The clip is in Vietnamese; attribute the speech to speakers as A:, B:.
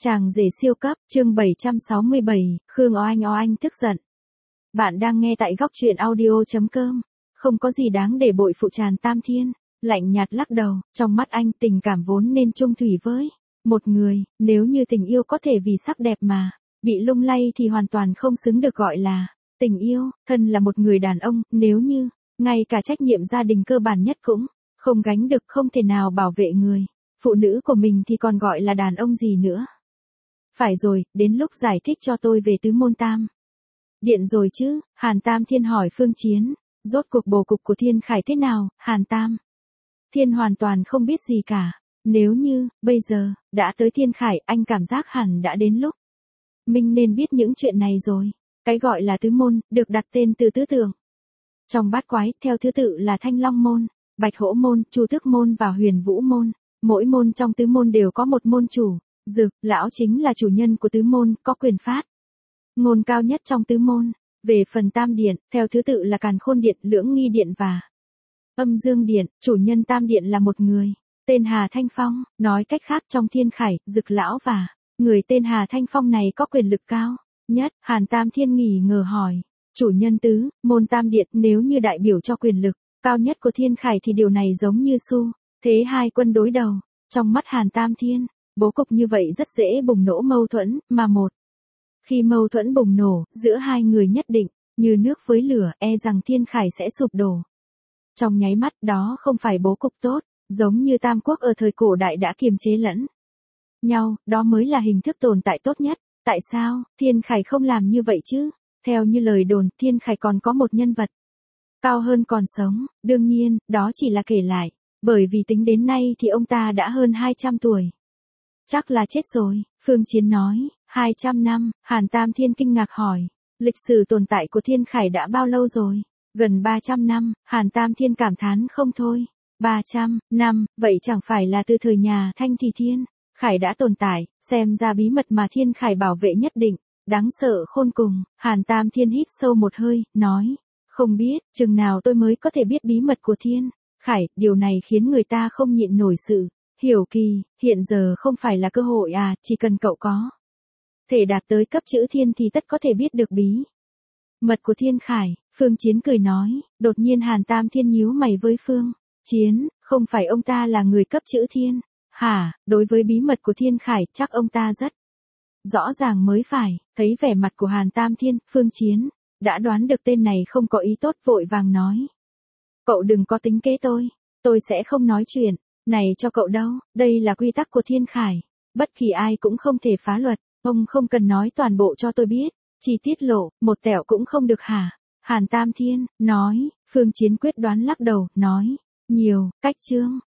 A: Chàng rể siêu cấp, chương 767, Khương Oanh tức giận. Bạn đang nghe tại góc truyện audio.com. Không có gì đáng để bội phụ Tràn Tam Thiên, lạnh nhạt lắc đầu, trong mắt anh tình cảm vốn nên chung thủy với một người, nếu như tình yêu có thể vì sắc đẹp mà bị lung lay thì hoàn toàn không xứng được gọi là tình yêu. Thân là một người đàn ông, nếu như ngay cả trách nhiệm gia đình cơ bản nhất cũng không gánh được, không thể nào bảo vệ người phụ nữ của mình thì còn gọi là đàn ông gì nữa. Phải rồi, đến lúc giải thích cho tôi về tứ môn tam điện rồi chứ, Hàn Tam Thiên hỏi Phương Chiến, rốt cuộc bố cục của Thiên Khải thế nào. Hàn Tam Thiên hoàn toàn không biết gì cả. Nếu như, bây giờ, đã tới Thiên Khải, anh cảm giác hẳn đã đến lúc mình nên biết những chuyện này rồi. Cái gọi là tứ môn, được đặt tên từ tứ tượng trong bát quái, theo thứ tự là Thanh Long môn, Bạch Hổ môn, Chu Tước môn và Huyền Vũ môn. Mỗi môn trong tứ môn đều có một môn chủ, Dực lão chính là chủ nhân của tứ môn, có quyền phát ngôn cao nhất trong tứ môn. Về phần tam điện, theo thứ tự là Càn Khôn điện, Lưỡng Nghi điện và Âm Dương điện. Chủ nhân tam điện là một người tên Hà Thanh Phong. Nói cách khác, trong Thiên Khải, Dực lão và người tên Hà Thanh Phong này có quyền lực cao nhất. Hàn Tam Thiên nghỉ ngờ hỏi, chủ nhân tứ môn tam điện nếu như đại biểu cho quyền lực cao nhất của Thiên Khải thì điều này giống như xu thế hai quân đối đầu. Trong mắt Hàn Tam Thiên, bố cục như vậy rất dễ bùng nổ mâu thuẫn, mà một khi mâu thuẫn bùng nổ giữa hai người nhất định như nước với lửa, e rằng Thiên Khải sẽ sụp đổ trong nháy mắt. Đó không phải bố cục tốt, giống như Tam Quốc ở thời cổ đại đã kiềm chế lẫn nhau, đó mới là hình thức tồn tại tốt nhất. Tại sao Thiên Khải không làm như vậy chứ? Theo như lời đồn, Thiên Khải còn có một nhân vật cao hơn còn sống. Đương nhiên, đó chỉ là kể lại, bởi vì tính đến nay thì ông ta đã hơn 200 tuổi. Chắc là chết rồi, Phương Chiến nói. 200 năm, Hàn Tam Thiên kinh ngạc hỏi, lịch sử tồn tại của Thiên Khải đã bao lâu rồi? Gần 300 năm, Hàn Tam Thiên cảm thán không thôi. 300 năm, vậy chẳng phải là từ thời nhà Thanh thì Thiên Khải đã tồn tại, xem ra bí mật mà Thiên Khải bảo vệ nhất định đáng sợ khôn cùng. Hàn Tam Thiên hít sâu một hơi, nói, không biết, chừng nào tôi mới có thể biết bí mật của Thiên Khải. Điều này khiến người ta không nhịn nổi sự hiếu kỳ. Hiện giờ không phải là cơ hội à, chỉ cần cậu có thể đạt tới cấp chữ thiên thì tất có thể biết được bí mật của Thiên Khải. Phương Chiến cười nói. Đột nhiên Hàn Tam Thiên nhíu mày với Phương Chiến, không phải ông ta là người cấp chữ thiên hả? Đối với bí mật của Thiên Khải, chắc ông ta rất rõ ràng mới phải. Thấy vẻ mặt của Hàn Tam Thiên, Phương Chiến đã đoán được tên này không có ý tốt, vội vàng nói, cậu đừng có tính kế tôi sẽ không nói chuyện này cho cậu đâu. Đây là quy tắc của Thiên Khải, bất kỳ ai cũng không thể phá luật. Ông không cần nói toàn bộ cho tôi biết, chỉ tiết lộ một tẹo cũng không được hả? Hàn Tam Thiên nói. Phương Chiến quyết đoán lắc đầu, nói, nhiều cách chương